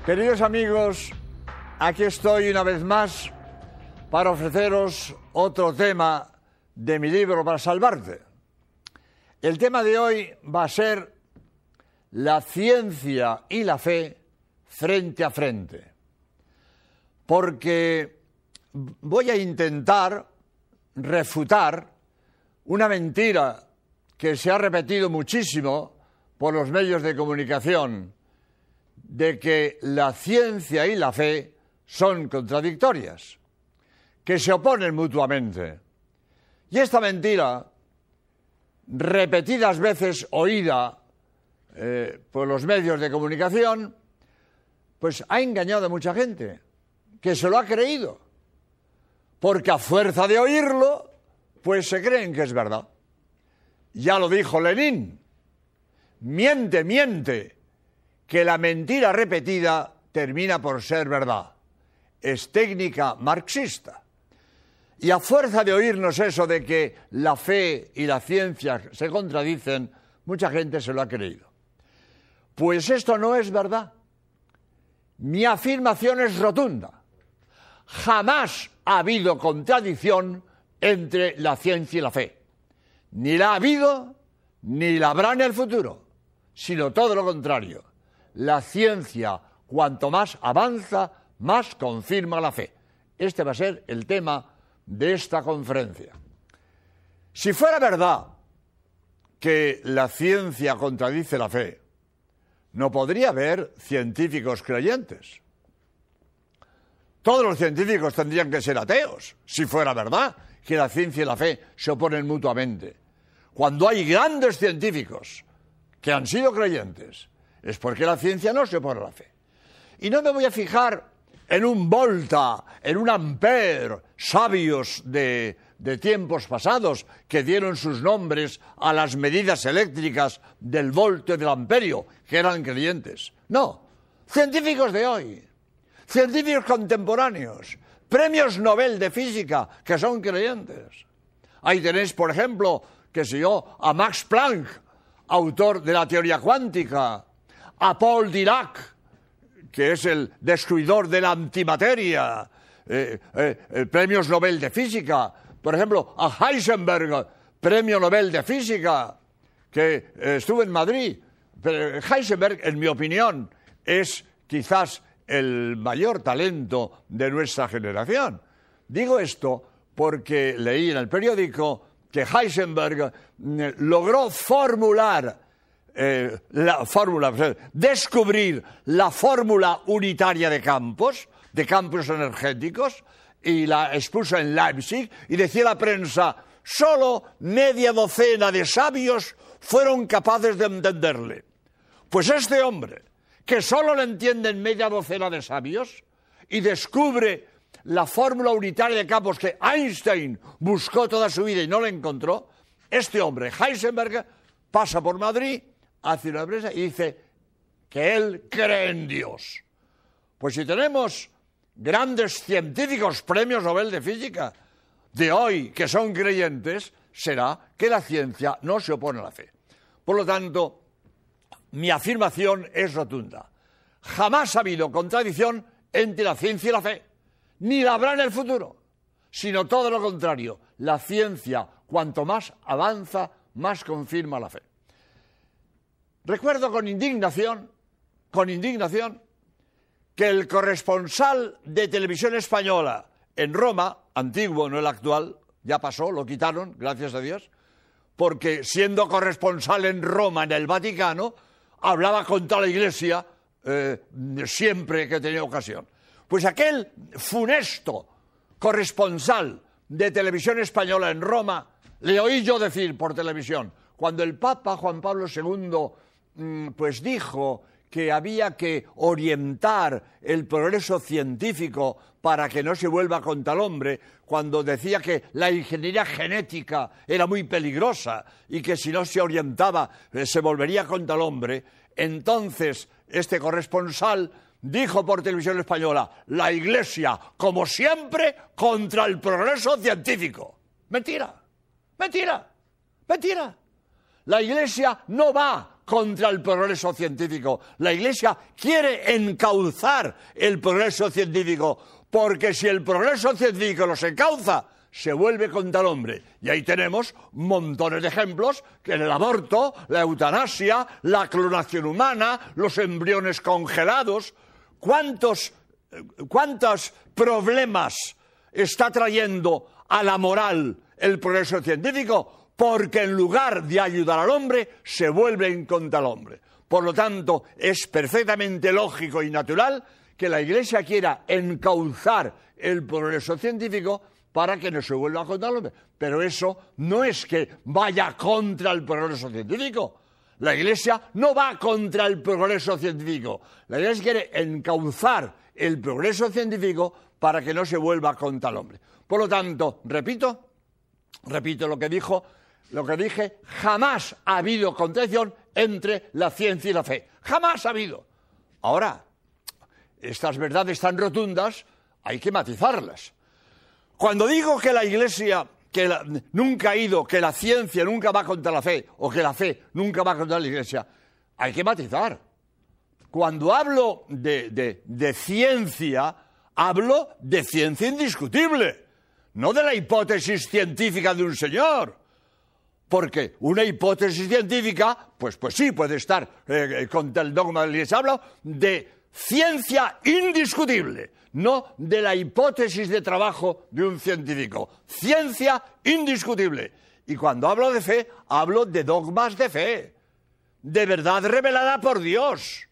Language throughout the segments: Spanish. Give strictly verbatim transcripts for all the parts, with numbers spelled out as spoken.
Queridos amigos, aquí estoy una vez más para ofreceros otro tema de mi libro Para Salvarte. El tema de hoy va a ser la ciencia y la fe frente a frente, porque voy a intentar refutar una mentira que se ha repetido muchísimo por los medios de comunicación, de que la ciencia y la fe son contradictorias, que se oponen mutuamente. Y esta mentira, repetidas veces oída eh, por los medios de comunicación, pues ha engañado a mucha gente, que se lo ha creído, porque a fuerza de oírlo, pues se creen que es verdad. Ya lo dijo Lenin: miente, miente, que la mentira repetida termina por ser verdad. Es técnica marxista. Y a fuerza de oírnos eso de que la fe y la ciencia se contradicen, mucha gente se lo ha creído. Pues esto no es verdad. Mi afirmación es rotunda. Jamás ha habido contradicción entre la ciencia y la fe. Ni la ha habido, ni la habrá en el futuro, sino todo lo contrario. La ciencia, cuanto más avanza, más confirma la fe. Este va a ser el tema de esta conferencia. Si fuera verdad que la ciencia contradice la fe, no podría haber científicos creyentes. Todos los científicos tendrían que ser ateos, si fuera verdad que la ciencia y la fe se oponen mutuamente. Cuando hay grandes científicos que han sido creyentes, es porque la ciencia no se opone a la fe. Y no me voy a fijar en un Volta, en un Ampère, sabios de, de tiempos pasados que dieron sus nombres a las medidas eléctricas del voltio y del amperio, que eran creyentes. No, científicos de hoy, científicos contemporáneos, premios Nobel de Física, que son creyentes. Ahí tenéis, por ejemplo, qué sé yo, a Max Planck, autor de la teoría cuántica, a Paul Dirac, que es el descubridor de la antimateria, eh, eh, eh, premios Nobel de Física, por ejemplo, a Heisenberg, premio Nobel de Física, que eh, estuvo en Madrid. Pero Heisenberg, en mi opinión, es quizás el mayor talento de nuestra generación. Digo esto porque leí en el periódico que Heisenberg eh, logró formular Eh, la fórmula, descubrir la fórmula unitaria de campos, de campos energéticos, y la expuso en Leipzig, y decía la prensa: solo media docena de sabios fueron capaces de entenderle. Pues este hombre, que solo le entienden media docena de sabios, y descubre la fórmula unitaria de campos que Einstein buscó toda su vida y no la encontró, este hombre, Heisenberg, pasa por Madrid, hace una prensa y dice que él cree en Dios. Pues si tenemos grandes científicos, premios Nobel de Física de hoy, que son creyentes, será que la ciencia no se opone a la fe. Por lo tanto, mi afirmación es rotunda. Jamás ha habido contradicción entre la ciencia y la fe, ni la habrá en el futuro, sino todo lo contrario. La ciencia, cuanto más avanza, más confirma la fe. Recuerdo con indignación, con indignación, que el corresponsal de Televisión Española en Roma, antiguo, no el actual, ya pasó, lo quitaron, gracias a Dios, porque siendo corresponsal en Roma, en el Vaticano, hablaba contra la Iglesia eh, siempre que tenía ocasión. Pues aquel funesto corresponsal de Televisión Española en Roma, le oí yo decir por televisión, cuando el Papa Juan Pablo segundo pues dijo que había que orientar el progreso científico para que no se vuelva contra el hombre, cuando decía que la ingeniería genética era muy peligrosa y que si no se orientaba eh, se volvería contra el hombre, entonces este corresponsal dijo por Televisión Española: la Iglesia, como siempre, contra el progreso científico. Mentira, mentira, mentira. La Iglesia no va contra el progreso científico. La Iglesia quiere encauzar el progreso científico, porque si el progreso científico los encauza, se vuelve contra el hombre. Y ahí tenemos montones de ejemplos, que en el aborto, la eutanasia, la clonación humana, los embriones congelados. ¿Cuántos, cuántos problemas está trayendo a la moral el progreso científico? Porque en lugar de ayudar al hombre, se vuelven contra el hombre. Por lo tanto, es perfectamente lógico y natural que la Iglesia quiera encauzar el progreso científico para que no se vuelva contra el hombre. Pero eso no es que vaya contra el progreso científico. La Iglesia no va contra el progreso científico. La Iglesia quiere encauzar el progreso científico para que no se vuelva contra el hombre. Por lo tanto, repito, repito lo que dijo, lo que dije, jamás ha habido contradicción entre la ciencia y la fe. Jamás ha habido. Ahora, estas verdades tan rotundas hay que matizarlas. Cuando digo que la Iglesia que la, nunca ha ido, que la ciencia nunca va contra la fe, o que la fe nunca va contra la Iglesia, hay que matizar. Cuando hablo de, de, de ciencia, hablo de ciencia indiscutible, no de la hipótesis científica de un señor. Porque una hipótesis científica, pues, pues sí, puede estar eh, contra el dogma de la Iglesia. Hablo de ciencia indiscutible, no de la hipótesis de trabajo de un científico. Ciencia indiscutible. Y cuando hablo de fe, hablo de dogmas de fe, de verdad revelada por Dios,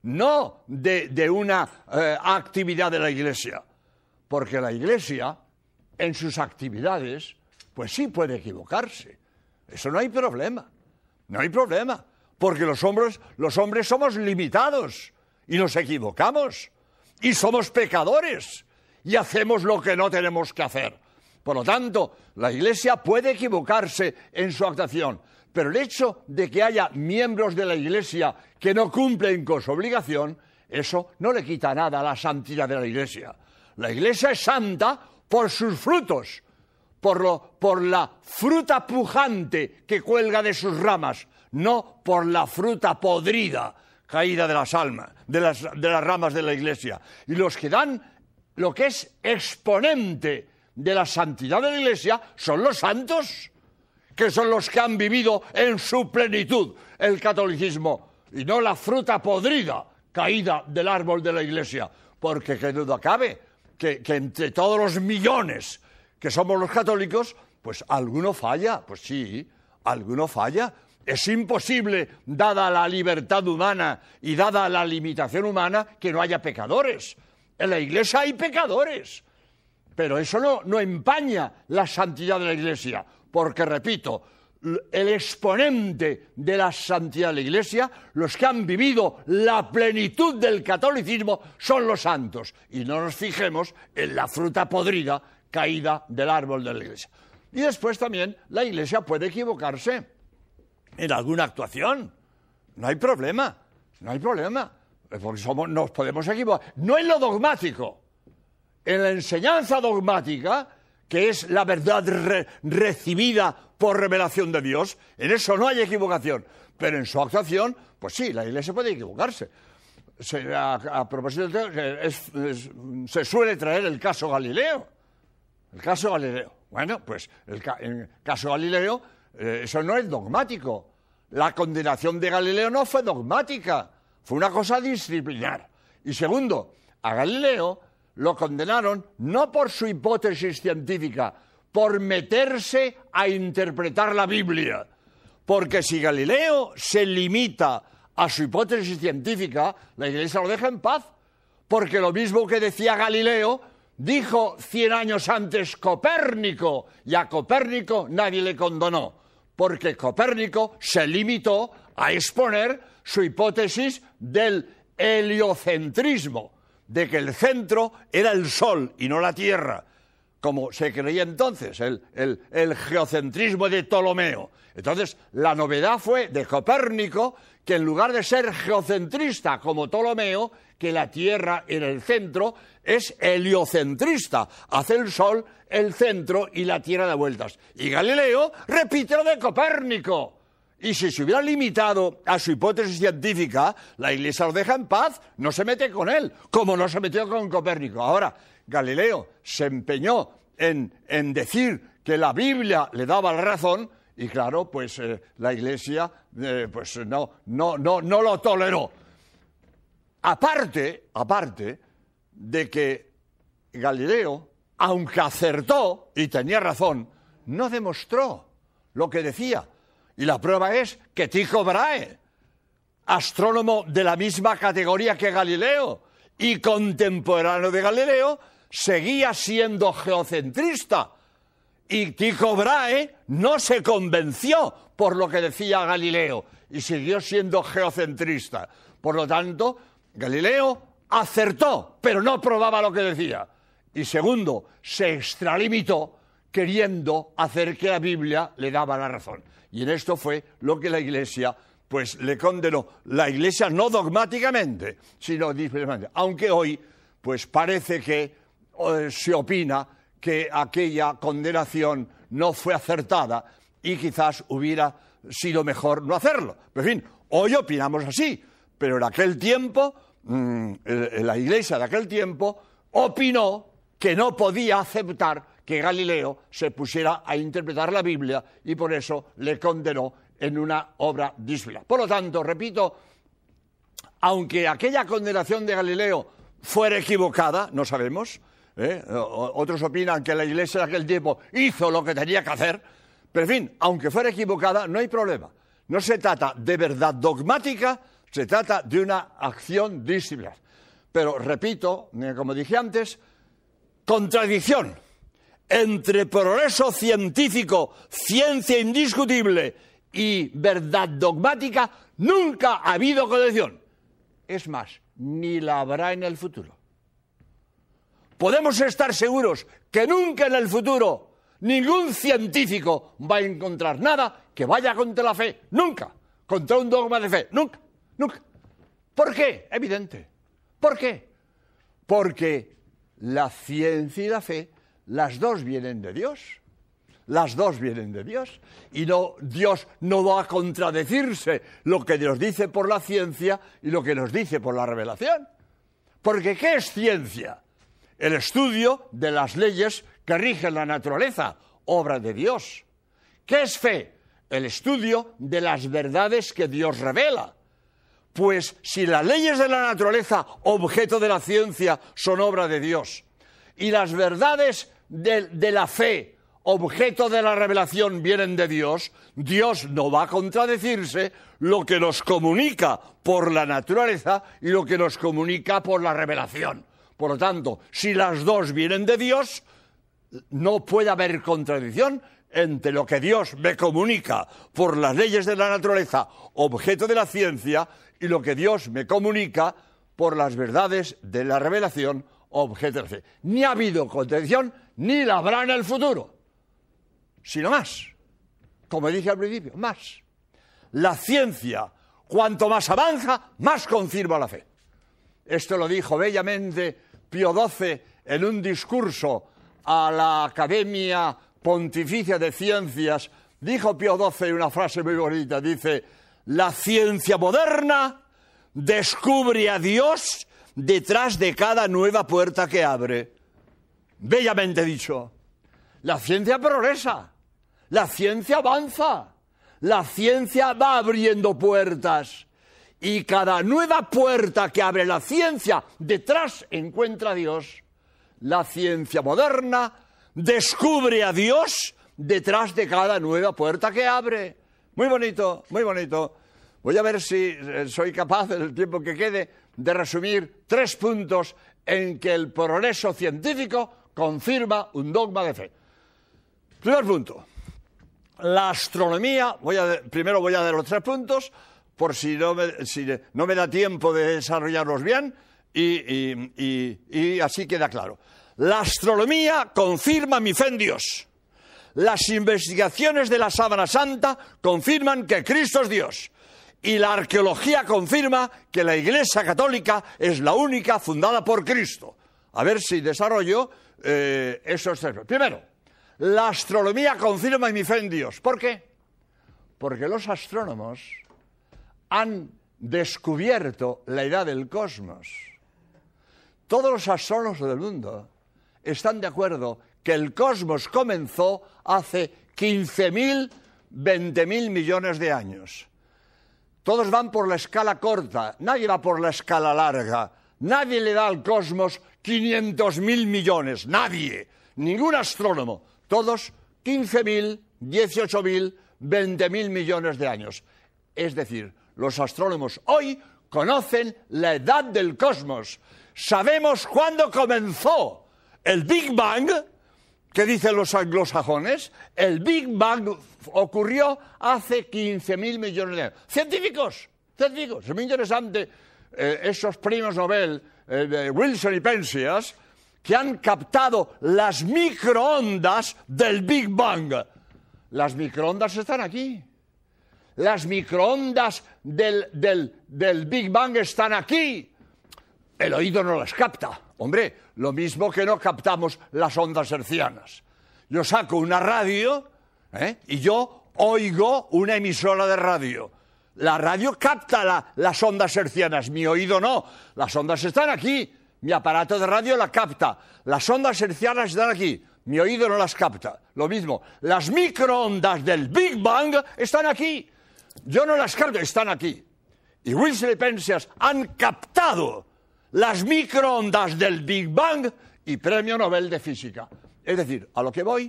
no de, de una eh, actividad de la Iglesia. Porque la Iglesia, en sus actividades, pues sí puede equivocarse. Eso no hay problema, no hay problema, porque los hombres, los hombres somos limitados y nos equivocamos y somos pecadores y hacemos lo que no tenemos que hacer. Por lo tanto, la Iglesia puede equivocarse en su actuación, pero el hecho de que haya miembros de la Iglesia que no cumplen con su obligación, eso no le quita nada a la santidad de la Iglesia. La Iglesia es santa por sus frutos, Por, lo, por la fruta pujante que cuelga de sus ramas, no por la fruta podrida caída de las almas, de las, de las ramas de la Iglesia. Y los que dan lo que es exponente de la santidad de la Iglesia son los santos, que son los que han vivido en su plenitud el catolicismo, y no la fruta podrida caída del árbol de la Iglesia. Porque qué duda cabe que, que entre todos los millones que somos los católicos, pues alguno falla, pues sí, alguno falla. Es imposible, dada la libertad humana y dada la limitación humana, que no haya pecadores. En la Iglesia hay pecadores, pero eso no, no empaña la santidad de la Iglesia, porque, repito, el exponente de la santidad de la Iglesia, los que han vivido la plenitud del catolicismo, son los santos. Y no nos fijemos en la fruta podrida caída del árbol de la Iglesia. Y después también la Iglesia puede equivocarse en alguna actuación. No hay problema, no hay problema, porque somos, nos podemos equivocar. No en lo dogmático, en la enseñanza dogmática, que es la verdad re, recibida por revelación de Dios, en eso no hay equivocación. Pero en su actuación, pues sí, la Iglesia puede equivocarse. Se, a, a propósito, es, es, se suele traer el caso Galileo. El caso Galileo. Bueno, pues el, ca el caso Galileo, eh, eso no es dogmático. La condenación de Galileo no fue dogmática, fue una cosa disciplinar. Y segundo, a Galileo lo condenaron no por su hipótesis científica, por meterse a interpretar la Biblia. Porque si Galileo se limita a su hipótesis científica, la Iglesia lo deja en paz. Porque lo mismo que decía Galileo, dijo cien años antes Copérnico, y a Copérnico nadie le condonó, porque Copérnico se limitó a exponer su hipótesis del heliocentrismo, de que el centro era el Sol y no la Tierra, como se creía entonces, el, el, el geocentrismo de Ptolomeo. Entonces, la novedad fue de Copérnico, que en lugar de ser geocentrista como Ptolomeo, que la Tierra era el centro, es heliocentrista, hace el Sol el centro y la Tierra da vueltas. Y Galileo repite lo de Copérnico, Y si se hubiera limitado a su hipótesis científica, la Iglesia lo deja en paz, no se mete con él, como no se metió con Copérnico. Ahora, Galileo se empeñó en, en decir que la Biblia le daba la razón, y claro, pues eh, la Iglesia eh, pues no, no, no, no lo toleró. Aparte, aparte de que Galileo, aunque acertó y tenía razón, no demostró lo que decía. Y la prueba es que Tycho Brahe, astrónomo de la misma categoría que Galileo y contemporáneo de Galileo, seguía siendo geocentrista. Y Tycho Brahe no se convenció por lo que decía Galileo y siguió siendo geocentrista. Por lo tanto, Galileo acertó, pero no probaba lo que decía. Y segundo, se extralimitó queriendo hacer que la Biblia le daba la razón. Y en esto fue lo que la Iglesia pues le condenó. La Iglesia no dogmáticamente, sino disciplinariamente. Aunque hoy pues parece que eh, se opina que aquella condenación no fue acertada y quizás hubiera sido mejor no hacerlo. Pero, en fin, hoy opinamos así, pero en aquel tiempo, mmm, la Iglesia de aquel tiempo opinó que no podía aceptar que Galileo se pusiera a interpretar la Biblia y por eso le condenó en una obra disciplinada. Por lo tanto, repito, aunque aquella condenación de Galileo fuera equivocada, no sabemos, ¿eh? Otros opinan que la Iglesia de aquel tiempo hizo lo que tenía que hacer, pero en fin, aunque fuera equivocada, no hay problema. No se trata de verdad dogmática, se trata de una acción disciplinar. Pero, repito, como dije antes, contradicción entre progreso científico, ciencia indiscutible y verdad dogmática, nunca ha habido contradicción. Es más, ni la habrá en el futuro. Podemos estar seguros que nunca en el futuro ningún científico va a encontrar nada que vaya contra la fe, nunca, contra un dogma de fe, nunca, nunca. ¿Por qué? Evidente. ¿Por qué? Porque la ciencia y la fe, las dos vienen de Dios. Las dos vienen de Dios. Y no, Dios no va a contradecirse lo que nos dice por la ciencia y lo que nos dice por la revelación. Porque ¿qué es ciencia? El estudio de las leyes que rigen la naturaleza, obra de Dios. ¿Qué es fe? El estudio de las verdades que Dios revela. Pues si las leyes de la naturaleza, objeto de la ciencia, son obra de Dios, y las verdades de, de la fe, objeto de la revelación, vienen de Dios, Dios no va a contradecirse lo que nos comunica por la naturaleza y lo que nos comunica por la revelación. Por lo tanto, si las dos vienen de Dios, no puede haber contradicción entre lo que Dios me comunica por las leyes de la naturaleza, objeto de la ciencia, y lo que Dios me comunica por las verdades de la revelación, objeto de la fe. Ni ha habido contradicción, ni la habrá en el futuro, sino más. Como dije al principio, más. La ciencia, cuanto más avanza, más confirma la fe. Esto lo dijo bellamente Pío doce en un discurso a la Academia Pontificia de Ciencias. Dijo Pío doce una frase muy bonita, dice: la ciencia moderna descubre a Dios detrás de cada nueva puerta que abre. Bellamente dicho. La ciencia progresa, la ciencia avanza, la ciencia va abriendo puertas. Y cada nueva puerta que abre la ciencia, detrás encuentra a Dios. La ciencia moderna descubre a Dios detrás de cada nueva puerta que abre. Muy bonito, muy bonito. Voy a ver si soy capaz, en el tiempo que quede, de resumir tres puntos en que el progreso científico confirma un dogma de fe. Primer punto. La astronomía, voy a, primero voy a dar los tres puntos, por si no me, si no me da tiempo de desarrollarlos bien, y, y, y, y así queda claro. La astronomía confirma mi fe en Dios. Las investigaciones de la Sábana Santa confirman que Cristo es Dios. Y la arqueología confirma que la Iglesia Católica es la única fundada por Cristo. A ver si desarrollo eh, esos tres. Primero, la astronomía confirma mi fe en Dios. ¿Por qué? Porque los astrónomos han descubierto la edad del cosmos. Todos los astrónomos del mundo están de acuerdo que el cosmos comenzó hace quince mil, veinte mil millones de años. Todos van por la escala corta, nadie va por la escala larga. Nadie le da al cosmos quinientos mil millones, nadie, ningún astrónomo. Todos quince mil, dieciocho mil, veinte mil millones de años. Es decir, los astrónomos hoy conocen la edad del cosmos. Sabemos cuándo comenzó el Big Bang, que dicen los anglosajones. El Big Bang ocurrió hace quince mil millones de años. Científicos, científicos. Es muy interesante eh, esos premios Nobel eh, de Wilson y Penzias que han captado las microondas del Big Bang. Las microondas están aquí. Las microondas del, del, del Big Bang están aquí. El oído no las capta. Hombre, lo mismo que no captamos las ondas hertzianas. Yo saco una radio ¿eh? y yo oigo una emisora de radio. La radio capta la, las ondas hertzianas, mi oído no. Las ondas están aquí. Mi aparato de radio la capta. Las ondas hertzianas están aquí. Mi oído no las capta. Lo mismo, las microondas del Big Bang están aquí. Yo no las capto, están aquí. Y Wilson y Penzias han captado las microondas del Big Bang y Premio Nobel de Física. Es decir, a lo que voy,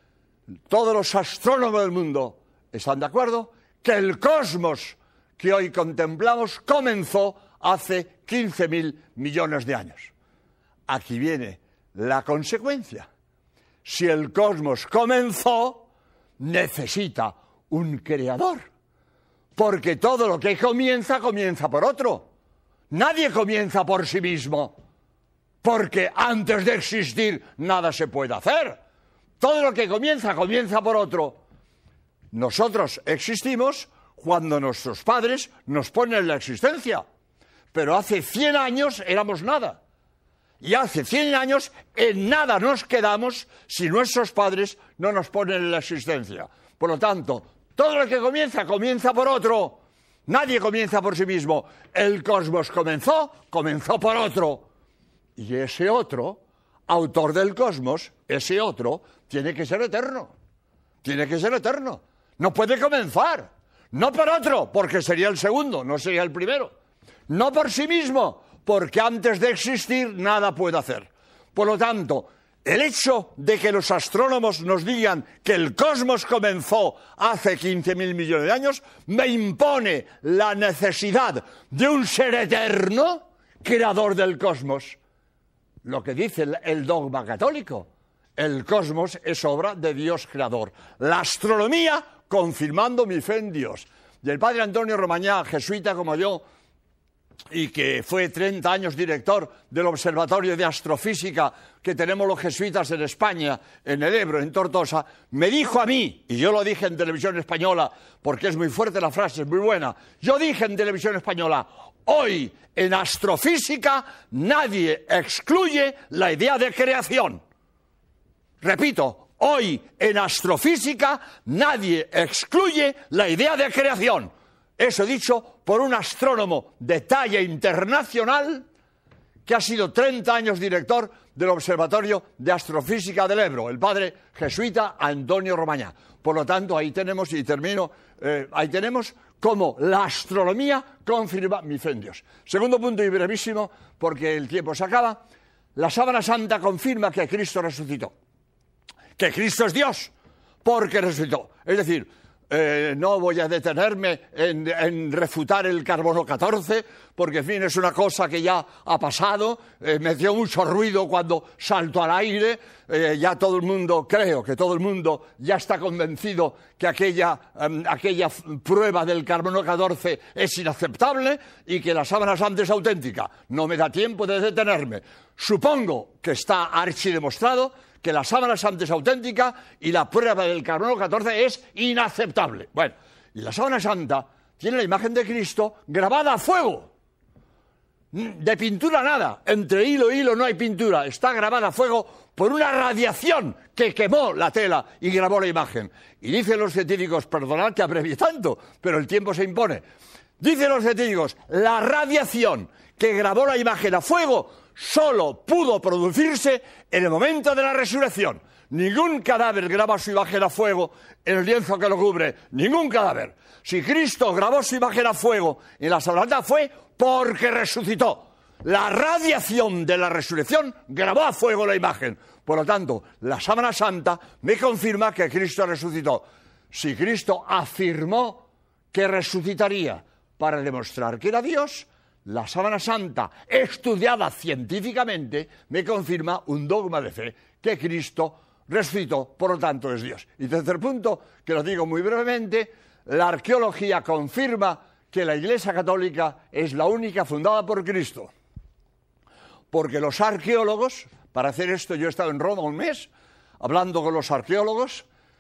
todos los astrónomos del mundo están de acuerdo que el cosmos que hoy contemplamos comenzó hace quince mil millones de años. Aquí viene la consecuencia. Si el cosmos comenzó, necesita un creador. Porque todo lo que comienza, comienza por otro. Nadie comienza por sí mismo, porque antes de existir nada se puede hacer. Todo lo que comienza, comienza por otro. Nosotros existimos cuando nuestros padres nos ponen la existencia, pero hace cien años éramos nada. Y hace cien años en nada nos quedamos si nuestros padres no nos ponen la existencia. Por lo tanto, todo lo que comienza, comienza por otro. Nadie comienza por sí mismo. El cosmos comenzó, comenzó por otro. Y ese otro, autor del cosmos, ese otro, tiene que ser eterno. Tiene que ser eterno. No puede comenzar. No por otro, porque sería el segundo, no sería el primero. No por sí mismo, porque antes de existir nada puede hacer. Por lo tanto, el hecho de que los astrónomos nos digan que el cosmos comenzó hace quince mil millones de años me impone la necesidad de un ser eterno, creador del cosmos. Lo que dice el, el dogma católico. El cosmos es obra de Dios creador. La astronomía confirmando mi fe en Dios. Y el padre Antonio Romañá, jesuita como yo, y que fue treinta años director del Observatorio de Astrofísica que tenemos los jesuitas en España, en el Ebro, en Tortosa, me dijo a mí, y yo lo dije en televisión española, porque es muy fuerte la frase, es muy buena, yo dije en televisión española, hoy en astrofísica nadie excluye la idea de creación. Repito, hoy en astrofísica nadie excluye la idea de creación. Eso dicho por un astrónomo de talla internacional que ha sido treinta años director del Observatorio de Astrofísica del Ebro, el padre jesuita Antonio Romañá. Por lo tanto, ahí tenemos, y termino, eh, ahí tenemos cómo la astronomía confirma mi fe en Dios. Segundo punto y brevísimo, porque el tiempo se acaba, la sábana santa confirma que Cristo resucitó, que Cristo es Dios, porque resucitó. Es decir, Eh, no voy a detenerme en, en refutar el carbono catorce, porque en fin es una cosa que ya ha pasado, eh, me dio mucho ruido cuando saltó al aire, eh, ya todo el mundo, creo que todo el mundo ya está convencido que aquella, um, aquella prueba del carbono catorce es inaceptable y que la sábana santa es auténtica. No me da tiempo de detenerme. Supongo que está archidemostrado que la sábana santa es auténtica y la prueba del carbono catorce es inaceptable. Bueno, y la sábana santa tiene la imagen de Cristo grabada a fuego. de pintura nada, entre hilo y hilo no hay pintura, está grabada a fuego por una radiación que quemó la tela y grabó la imagen. Y dicen los científicos, perdonad que abrevie tanto, pero el tiempo se impone, dicen los científicos, la radiación que grabó la imagen a fuego solo pudo producirse en el momento de la resurrección. Ningún cadáver graba su imagen a fuego en el lienzo que lo cubre, ningún cadáver. Si Cristo grabó su imagen a fuego en la Sábana fue porque resucitó. La radiación de la resurrección grabó a fuego la imagen. Por lo tanto, la Sábana Santa me confirma que Cristo resucitó. Si Cristo afirmó que resucitaría para demostrar que era Dios, la Sábana Santa, estudiada científicamente, me confirma un dogma de fe, que Cristo resucitó, por lo tanto es Dios. Y tercer punto, que lo digo muy brevemente, la arqueología confirma que la Iglesia Católica es la única fundada por Cristo. Porque los arqueólogos, para hacer esto yo he estado en Roma un mes, hablando con los arqueólogos,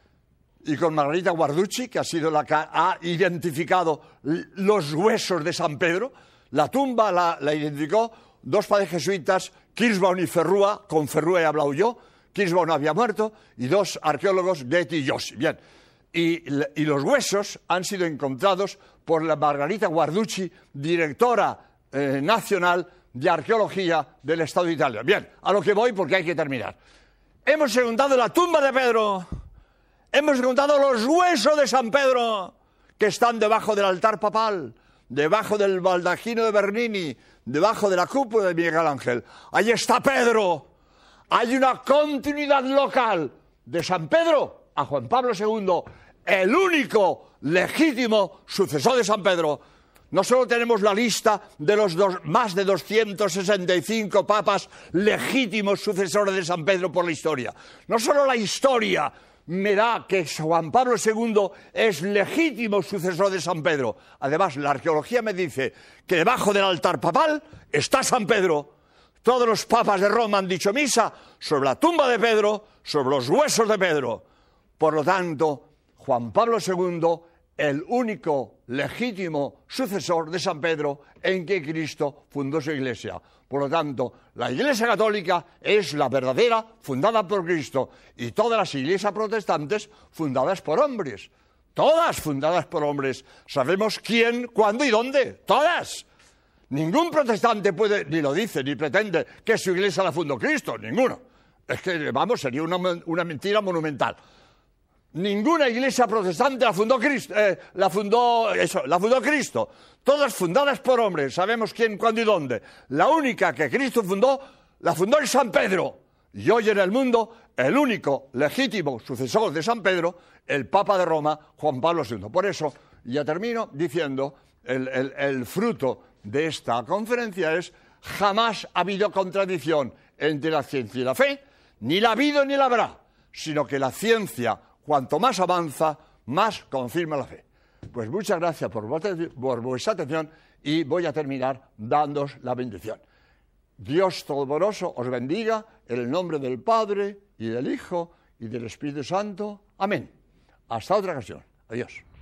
y con Margarita Guarducci, que ha sido la que ha identificado los huesos de San Pedro. La tumba la, la identificó dos padres jesuitas, Kirschbaum y Ferrua, con Ferrua he hablado yo, Kirschbaum no había muerto, y dos arqueólogos, Getty y Jossi. Bien, y, y los huesos han sido encontrados por la Margarita Guarducci, directora eh, nacional de arqueología del Estado de Italia. Bien, a lo que voy porque hay que terminar. Hemos encontrado la tumba de Pedro, hemos encontrado los huesos de San Pedro, que están debajo del altar papal, debajo del baldachino de Bernini, debajo de la cúpula de Miguel Ángel. Ahí está Pedro. Hay una continuidad local de San Pedro a Juan Pablo segundo, el único legítimo sucesor de San Pedro. No solo tenemos la lista de los dos, más de doscientos sesenta y cinco papas legítimos sucesores de San Pedro por la historia. No solo la historia me da que Juan Pablo segundo es legítimo sucesor de San Pedro. Además, la arqueología me dice que debajo del altar papal está San Pedro. Todos los papas de Roma han dicho misa sobre la tumba de Pedro, sobre los huesos de Pedro. Por lo tanto, Juan Pablo segundo, el único legítimo sucesor de San Pedro en que Cristo fundó su iglesia. Por lo tanto, la Iglesia Católica es la verdadera, fundada por Cristo, y todas las iglesias protestantes fundadas por hombres. Todas fundadas por hombres. Sabemos quién, cuándo y dónde. Todas. Ningún protestante puede, ni lo dice, ni pretende que su iglesia la fundó Cristo. Ninguno. Es que, vamos, sería una, una mentira monumental. Ninguna iglesia protestante la fundó Cristo, eh, la fundó, eso, la fundó Cristo. Todas fundadas por hombres, sabemos quién, cuándo y dónde. La única que Cristo fundó, la fundó el San Pedro. Y hoy en el mundo, el único legítimo sucesor de San Pedro, el Papa de Roma, Juan Pablo segundo. Por eso, ya termino diciendo, el, el, el fruto de esta conferencia es: jamás ha habido contradicción entre la ciencia y la fe, ni la ha habido ni la habrá, sino que la ciencia, cuanto más avanza, más confirma la fe. Pues muchas gracias por, por vuestra atención y voy a terminar dándoos la bendición. Dios Todopoderoso os bendiga en el nombre del Padre y del Hijo y del Espíritu Santo. Amén. Hasta otra ocasión. Adiós.